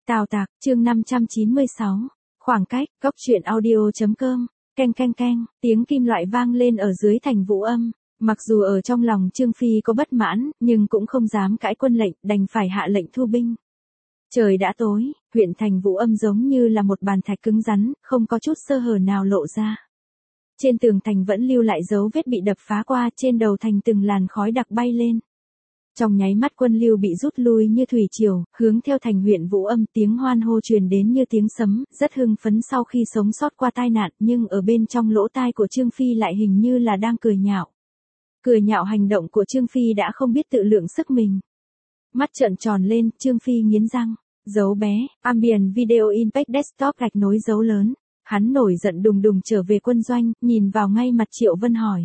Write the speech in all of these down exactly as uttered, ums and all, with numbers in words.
Tào Tạc, chương năm trăm chín mươi sáu. Khoảng cách, góc truyện audio.com, canh canh canh, tiếng kim loại vang lên ở dưới thành Vũ Âm. Mặc dù ở trong lòng Trương Phi có bất mãn, nhưng cũng không dám cãi quân lệnh, đành phải hạ lệnh thu binh. Trời đã tối, huyện thành Vũ Âm giống như là một bàn thạch cứng rắn, không có chút sơ hở nào lộ ra. Trên tường thành vẫn lưu lại dấu vết bị đập phá qua, trên đầu thành từng làn khói đặc bay lên. Trong nháy mắt quân Lưu bị rút lui như thủy triều, hướng theo thành huyện Vũ Âm, tiếng hoan hô truyền đến như tiếng sấm, rất hưng phấn sau khi sống sót qua tai nạn, nhưng ở bên trong lỗ tai của Trương Phi lại hình như là đang cười nhạo. Cười nhạo hành động của Trương Phi đã không biết tự lượng sức mình. Mắt trợn tròn lên, Trương Phi nghiến răng, dấu bé, ambient video impact desktop gạch nối dấu lớn. Hắn nổi giận đùng đùng trở về quân doanh, nhìn vào ngay mặt Triệu Vân hỏi.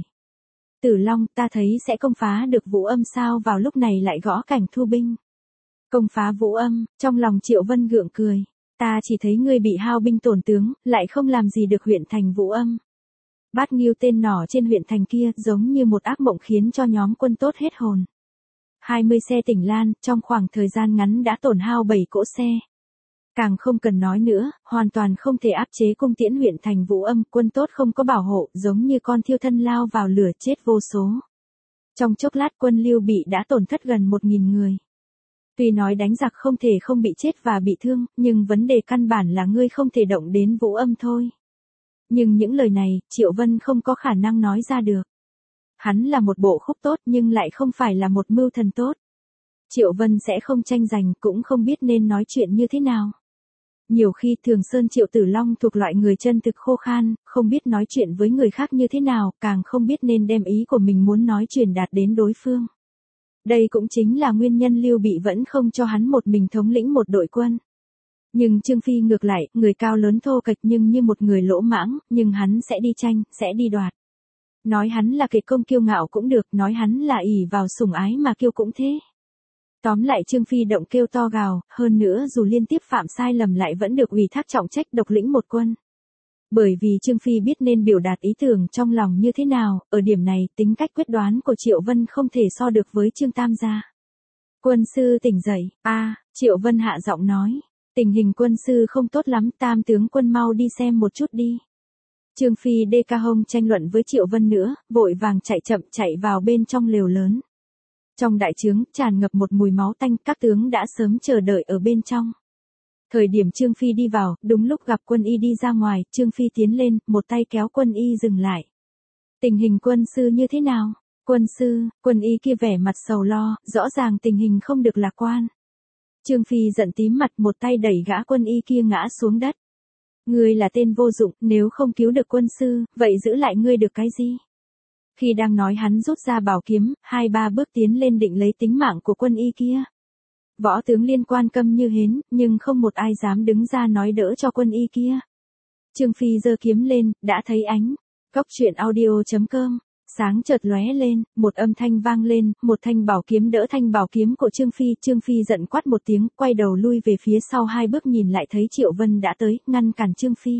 Tử Long, ta thấy sẽ công phá được Vũ Âm sao vào lúc này lại gõ cảnh thu binh. Công phá Vũ Âm, trong lòng Triệu Vân gượng cười. Ta chỉ thấy ngươi bị hao binh tổn tướng, lại không làm gì được huyện thành Vũ Âm. Bát Nghiêu tên nỏ trên huyện thành kia giống như một ác mộng khiến cho nhóm quân tốt hết hồn. hai mươi xe tỉnh Lan, trong khoảng thời gian ngắn đã tổn hao bảy cỗ xe. Càng không cần nói nữa, hoàn toàn không thể áp chế cung tiễn huyện thành Vũ Âm, quân tốt không có bảo hộ, giống như con thiêu thân lao vào lửa chết vô số. Trong chốc lát quân Lưu Bị đã tổn thất gần một nghìn người. Tuy nói đánh giặc không thể không bị chết và bị thương, nhưng vấn đề căn bản là ngươi không thể động đến Vũ Âm thôi. Nhưng những lời này, Triệu Vân không có khả năng nói ra được. Hắn là một bộ khúc tốt nhưng lại không phải là một mưu thần tốt. Triệu Vân sẽ không tranh giành, cũng không biết nên nói chuyện như thế nào. Nhiều khi Thường Sơn Triệu Tử Long thuộc loại người chân thực khô khan, không biết nói chuyện với người khác như thế nào, càng không biết nên đem ý của mình muốn nói truyền đạt đến đối phương. Đây cũng chính là nguyên nhân Lưu Bị vẫn không cho hắn một mình thống lĩnh một đội quân. Nhưng Trương Phi ngược lại, người cao lớn thô kệch nhưng như một người lỗ mãng, nhưng hắn sẽ đi tranh, sẽ đi đoạt. Nói hắn là kịch công kiêu ngạo cũng được, nói hắn là ỷ vào sủng ái mà kiêu cũng thế. Tóm lại Trương Phi động kêu to gào, hơn nữa dù liên tiếp phạm sai lầm lại vẫn được ủy thác trọng trách độc lĩnh một quân. Bởi vì Trương Phi biết nên biểu đạt ý tưởng trong lòng như thế nào, ở điểm này tính cách quyết đoán của Triệu Vân không thể so được với Trương Tam gia. Quân sư tỉnh dậy, a à, Triệu Vân hạ giọng nói, tình hình quân sư không tốt lắm, Tam tướng quân mau đi xem một chút đi. Trương Phi đê ca hông tranh luận với Triệu Vân nữa, vội vàng chạy chậm chạy vào bên trong lều lớn. Trong đại trướng, tràn ngập một mùi máu tanh, các tướng đã sớm chờ đợi ở bên trong. Thời điểm Trương Phi đi vào, đúng lúc gặp quân y đi ra ngoài, Trương Phi tiến lên, một tay kéo quân y dừng lại. Tình hình quân sư như thế nào? Quân sư, quân y kia vẻ mặt sầu lo, rõ ràng tình hình không được lạc quan. Trương Phi giận tím mặt, một tay đẩy gã quân y kia ngã xuống đất. Ngươi là tên vô dụng, nếu không cứu được quân sư, vậy giữ lại ngươi được cái gì? Khi đang nói hắn rút ra bảo kiếm, hai ba bước tiến lên định lấy tính mạng của quân y kia. Võ tướng liên quan câm như hến, nhưng không một ai dám đứng ra nói đỡ cho quân y kia. Trương Phi giơ kiếm lên, đã thấy ánh. Góc truyện audio.com, sáng chợt lóe lên, một âm thanh vang lên, một thanh bảo kiếm đỡ thanh bảo kiếm của Trương Phi. Trương Phi giận quát một tiếng, quay đầu lui về phía sau hai bước nhìn lại thấy Triệu Vân đã tới, ngăn cản Trương Phi.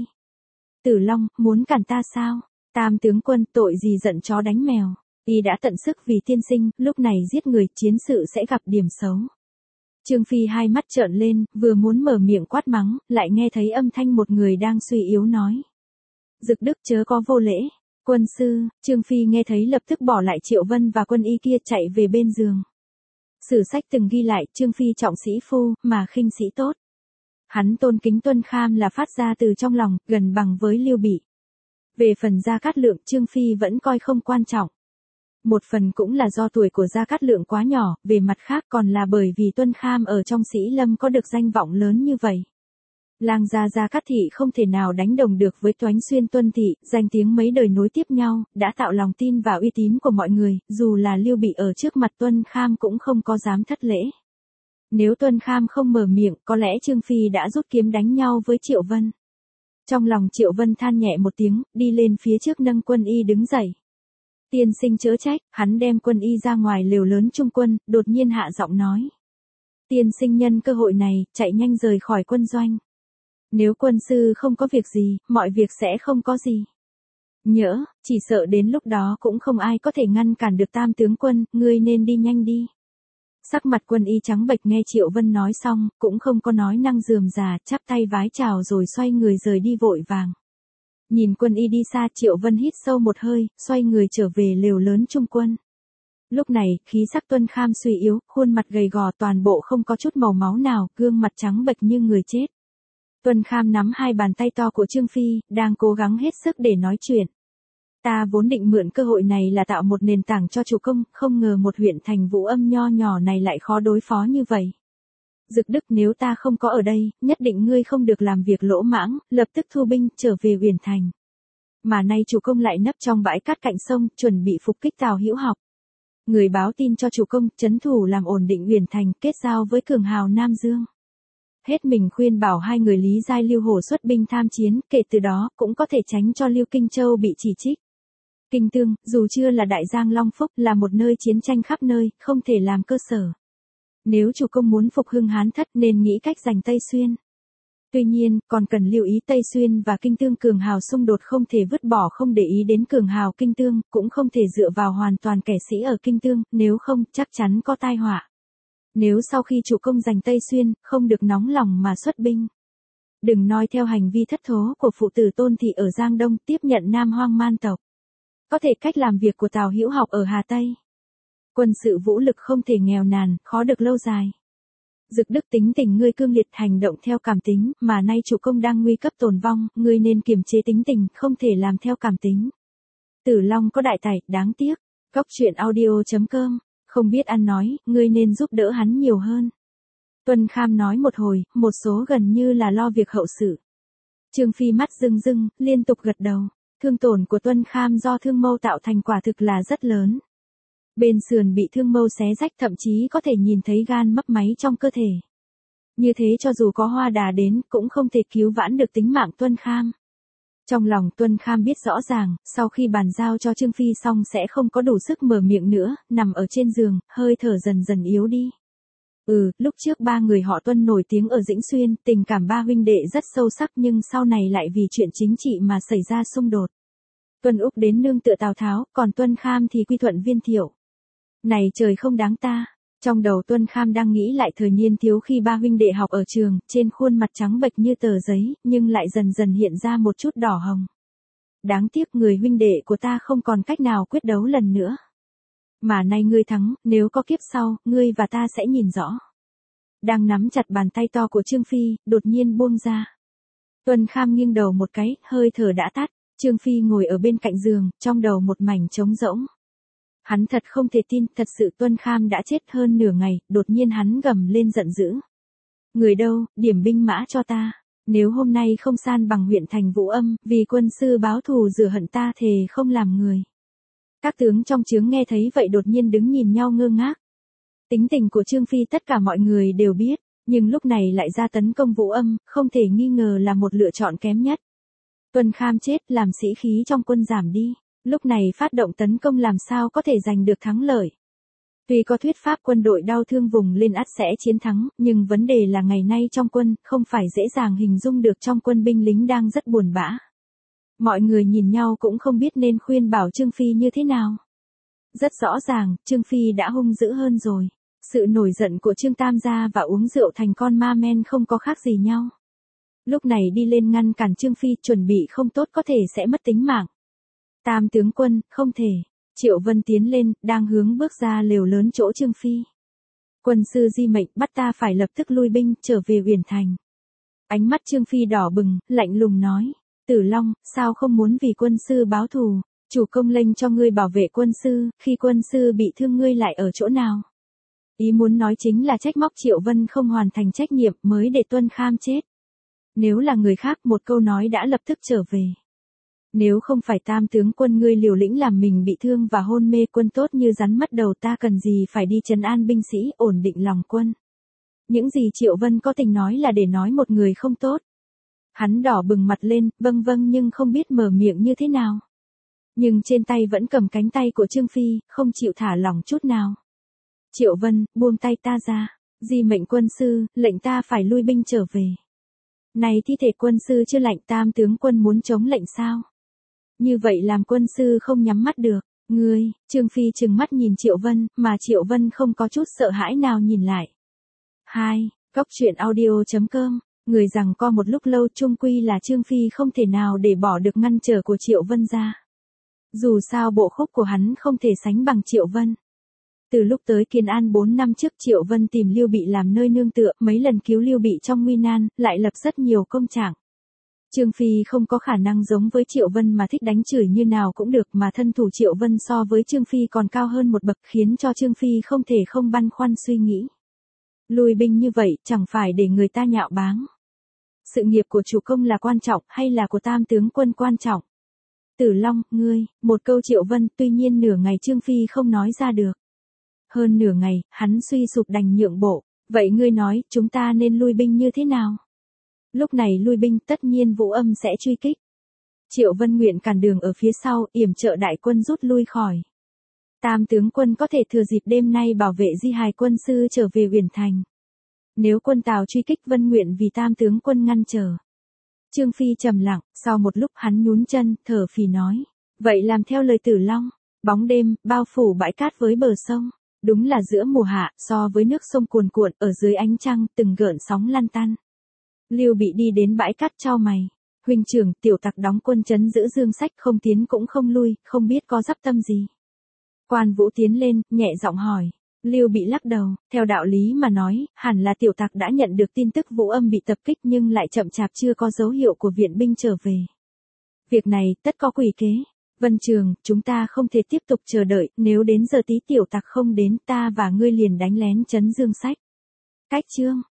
Tử Long, muốn cản ta sao? Tam tướng quân, tội gì giận chó đánh mèo, y đã tận sức vì tiên sinh, lúc này giết người, chiến sự sẽ gặp điểm xấu. Trương Phi hai mắt trợn lên, vừa muốn mở miệng quát mắng, lại nghe thấy âm thanh một người đang suy yếu nói. Dực Đức chớ có vô lễ, quân sư. Trương Phi nghe thấy lập tức bỏ lại Triệu Vân và quân y kia chạy về bên giường. Sử sách từng ghi lại, Trương Phi trọng sĩ phu, mà khinh sĩ tốt. Hắn tôn kính Tuân Kham là phát ra từ trong lòng, gần bằng với Lưu Bị. Về phần Gia Cát Lượng, Trương Phi vẫn coi không quan trọng. Một phần cũng là do tuổi của Gia Cát Lượng quá nhỏ, về mặt khác còn là bởi vì Tuân Kham ở trong Sĩ Lâm có được danh vọng lớn như vậy. Lang gia Gia Cát Thị không thể nào đánh đồng được với Toánh Xuyên Tuân Thị, danh tiếng mấy đời nối tiếp nhau, đã tạo lòng tin và uy tín của mọi người, dù là Lưu Bị ở trước mặt Tuân Kham cũng không có dám thất lễ. Nếu Tuân Kham không mở miệng, có lẽ Trương Phi đã rút kiếm đánh nhau với Triệu Vân. Trong lòng Triệu Vân than nhẹ một tiếng, đi lên phía trước nâng quân y đứng dậy. Tiên sinh chớ trách, hắn đem quân y ra ngoài lều lớn trung quân, đột nhiên hạ giọng nói. Tiên sinh nhân cơ hội này, chạy nhanh rời khỏi quân doanh. Nếu quân sư không có việc gì, mọi việc sẽ không có gì. Nhỡ, chỉ sợ đến lúc đó cũng không ai có thể ngăn cản được Tam tướng quân, ngươi nên đi nhanh đi. Sắc mặt Quân Y trắng bệch nghe Triệu Vân nói xong, cũng không có nói năng rườm rà, chắp tay vái chào rồi xoay người rời đi vội vàng. Nhìn Quân Y đi xa, Triệu Vân hít sâu một hơi, xoay người trở về lều lớn trung quân. Lúc này, khí sắc Tuân Kham suy yếu, khuôn mặt gầy gò toàn bộ không có chút màu máu nào, gương mặt trắng bệch như người chết. Tuân Kham nắm hai bàn tay to của Trương Phi, đang cố gắng hết sức để nói chuyện. Ta vốn định mượn cơ hội này là tạo một nền tảng cho chủ công, không ngờ một huyện thành Vũ Âm nho nhỏ này lại khó đối phó như vậy. Dực Đức, nếu ta không có ở đây, nhất định ngươi không được làm việc lỗ mãng, lập tức thu binh trở về Uyển Thành. Mà nay chủ công lại nấp trong bãi cát cạnh sông, chuẩn bị phục kích Tào Hữu Học. Người báo tin cho chủ công, trấn thủ làm ổn định Uyển Thành, kết giao với cường hào Nam Dương. Hết mình khuyên bảo hai người Lý Giai Lưu Hổ xuất binh tham chiến, kể từ đó cũng có thể tránh cho Lưu Kinh Châu bị chỉ trích. Kinh Tương, dù chưa là đại giang Long Phúc, là một nơi chiến tranh khắp nơi, không thể làm cơ sở. Nếu chủ công muốn phục hưng Hán Thất nên nghĩ cách giành Tây Xuyên. Tuy nhiên, còn cần lưu ý Tây Xuyên và Kinh Tương cường hào xung đột không thể vứt bỏ không để ý đến cường hào Kinh Tương, cũng không thể dựa vào hoàn toàn kẻ sĩ ở Kinh Tương, nếu không, chắc chắn có tai họa. Nếu sau khi chủ công giành Tây Xuyên, không được nóng lòng mà xuất binh. Đừng nói theo hành vi thất thố của phụ tử Tôn Thị ở Giang Đông tiếp nhận Nam Hoang Man tộc. Có thể cách làm việc của Tào Hữu Học ở Hà Tây. Quân sự vũ lực không thể nghèo nàn, khó được lâu dài. Dực Đức, tính tình ngươi cương liệt, hành động theo cảm tính, mà nay chủ công đang nguy cấp tồn vong, ngươi nên kiềm chế tính tình, không thể làm theo cảm tính. Tử Long có đại tài, đáng tiếc. Góc truyện audio chấm com, không biết ăn nói, ngươi nên giúp đỡ hắn nhiều hơn. Tuân Kham nói một hồi, một số gần như là lo việc hậu sự. Trương Phi mắt rưng rưng, liên tục gật đầu. Thương tổn của Tuân Kham do thương mâu tạo thành quả thực là rất lớn. Bên sườn bị thương mâu xé rách, thậm chí có thể nhìn thấy gan mấp máy trong cơ thể. Như thế cho dù có Hoa Đà đến, cũng không thể cứu vãn được tính mạng Tuân Kham. Trong lòng Tuân Kham biết rõ ràng, sau khi bàn giao cho Trương Phi xong sẽ không có đủ sức mở miệng nữa, nằm ở trên giường, hơi thở dần dần yếu đi. Ừ, lúc trước ba người họ Tuân nổi tiếng ở Dĩnh Xuyên, tình cảm ba huynh đệ rất sâu sắc, nhưng sau này lại vì chuyện chính trị mà xảy ra xung đột. Tuân Úc đến nương tựa Tào Tháo, còn Tuân Kham thì quy thuận Viên Thiệu. Này trời không đáng ta. Trong đầu Tuân Kham đang nghĩ lại thời niên thiếu khi ba huynh đệ học ở trường, trên khuôn mặt trắng bệch như tờ giấy, nhưng lại dần dần hiện ra một chút đỏ hồng. Đáng tiếc người huynh đệ của ta không còn cách nào quyết đấu lần nữa. Mà nay ngươi thắng, nếu có kiếp sau, ngươi và ta sẽ nhìn rõ. Đang nắm chặt bàn tay to của Trương Phi, đột nhiên buông ra. Tuân Kham nghiêng đầu một cái, hơi thở đã tắt. Trương Phi ngồi ở bên cạnh giường, trong đầu một mảnh trống rỗng. Hắn thật không thể tin, thật sự Tuân Kham đã chết hơn nửa ngày, đột nhiên hắn gầm lên giận dữ. Người đâu, điểm binh mã cho ta. Nếu hôm nay không san bằng huyện thành Vũ Âm, vì quân sư báo thù rửa hận ta thề không làm người. Các tướng trong trướng nghe thấy vậy đột nhiên đứng nhìn nhau ngơ ngác. Tính tình của Trương Phi tất cả mọi người đều biết, nhưng lúc này lại ra tấn công Vũ Âm, không thể nghi ngờ là một lựa chọn kém nhất. Tuân Kham chết làm sĩ khí trong quân giảm đi, lúc này phát động tấn công làm sao có thể giành được thắng lợi. Tuy có thuyết pháp quân đội đau thương vùng lên ắt sẽ chiến thắng, nhưng vấn đề là ngày nay trong quân, không phải dễ dàng hình dung được, trong quân binh lính đang rất buồn bã. Mọi người nhìn nhau cũng không biết nên khuyên bảo Trương Phi như thế nào. Rất rõ ràng, Trương Phi đã hung dữ hơn rồi. Sự nổi giận của Trương Tam gia và uống rượu thành con ma men không có khác gì nhau. Lúc này đi lên ngăn cản Trương Phi, chuẩn bị không tốt có thể sẽ mất tính mạng. Tam tướng quân, không thể. Triệu Vân tiến lên, đang hướng bước ra lều lớn chỗ Trương Phi. Quân sư di mệnh, bắt ta phải lập tức lui binh, trở về Uyển Thành. Ánh mắt Trương Phi đỏ bừng, lạnh lùng nói. Tử Long, sao không muốn vì quân sư báo thù? Chủ công lệnh cho ngươi bảo vệ quân sư, khi quân sư bị thương ngươi lại ở chỗ nào? Ý muốn nói chính là trách móc Triệu Vân không hoàn thành trách nhiệm mới để Tuân Kham chết. Nếu là người khác, một câu nói đã lập tức trở về. Nếu không phải tam tướng quân ngươi liều lĩnh làm mình bị thương và hôn mê, quân tốt như rắn mất đầu, ta cần gì phải đi trấn an binh sĩ, ổn định lòng quân. Những gì Triệu Vân có tình nói là để nói một người không tốt. Hắn đỏ bừng mặt lên, vâng vâng, nhưng không biết mở miệng như thế nào. Nhưng trên tay vẫn cầm cánh tay của Trương Phi, không chịu thả lỏng chút nào. Triệu Vân, buông tay ta ra. Di mệnh quân sư, lệnh ta phải lui binh trở về. Này thi thể quân sư chưa lạnh, tam tướng quân muốn chống lệnh sao? Như vậy làm quân sư không nhắm mắt được. Ngươi, Trương Phi trừng mắt nhìn Triệu Vân, mà Triệu Vân không có chút sợ hãi nào nhìn lại. hai. Cốc truyện audio.com, người rằng co một lúc lâu chung quy là Trương Phi không thể nào để bỏ được ngăn trở của Triệu Vân ra. Dù sao bộ khúc của hắn không thể sánh bằng Triệu Vân. Từ lúc tới Kiến An bốn năm trước Triệu Vân tìm Lưu Bị làm nơi nương tựa, mấy lần cứu Lưu Bị trong nguy nan, lại lập rất nhiều công trạng. Trương Phi không có khả năng giống với Triệu Vân mà thích đánh chửi như nào cũng được, mà thân thủ Triệu Vân so với Trương Phi còn cao hơn một bậc, khiến cho Trương Phi không thể không băn khoăn suy nghĩ. Lui binh như vậy chẳng phải để người ta nhạo báng. Sự nghiệp của chủ công là quan trọng hay là của tam tướng quân quan trọng? Tử Long, ngươi, một câu Triệu Vân, tuy nhiên nửa ngày Trương Phi không nói ra được. Hơn nửa ngày, hắn suy sụp đành nhượng bộ, vậy ngươi nói, chúng ta nên lui binh như thế nào? Lúc này lui binh tất nhiên Vũ Âm sẽ truy kích. Triệu Vân nguyện cản đường ở phía sau, yểm trợ đại quân rút lui khỏi. Tam tướng quân có thể thừa dịp đêm nay bảo vệ di hài quân sư trở về Uyển Thành. Nếu quân Tào truy kích Vân nguyện vì tam tướng quân ngăn trở. Trương Phi trầm lặng, sau một lúc hắn nhún chân, thở phì nói. Vậy làm theo lời Tử Long. Bóng đêm, bao phủ bãi cát với bờ sông. Đúng là giữa mùa hạ, so với nước sông cuồn cuộn, ở dưới ánh trăng, từng gợn sóng lăn tăn. Lưu Bị đi đến bãi cát chau mày. Huynh trưởng, tiểu tặc đóng quân trấn giữ Dương Sách, không tiến cũng không lui, không biết có dắp tâm gì. Quan Vũ tiến lên, nhẹ giọng hỏi. Lưu Bị lắc đầu, theo đạo lý mà nói, hẳn là tiểu tặc đã nhận được tin tức Vũ Âm bị tập kích nhưng lại chậm chạp chưa có dấu hiệu của viện binh trở về. Việc này, tất có quỷ kế. Vân Trường, chúng ta không thể tiếp tục chờ đợi, nếu đến giờ tí tiểu tặc không đến ta và ngươi liền đánh lén trấn Dương Sách. Cách chương.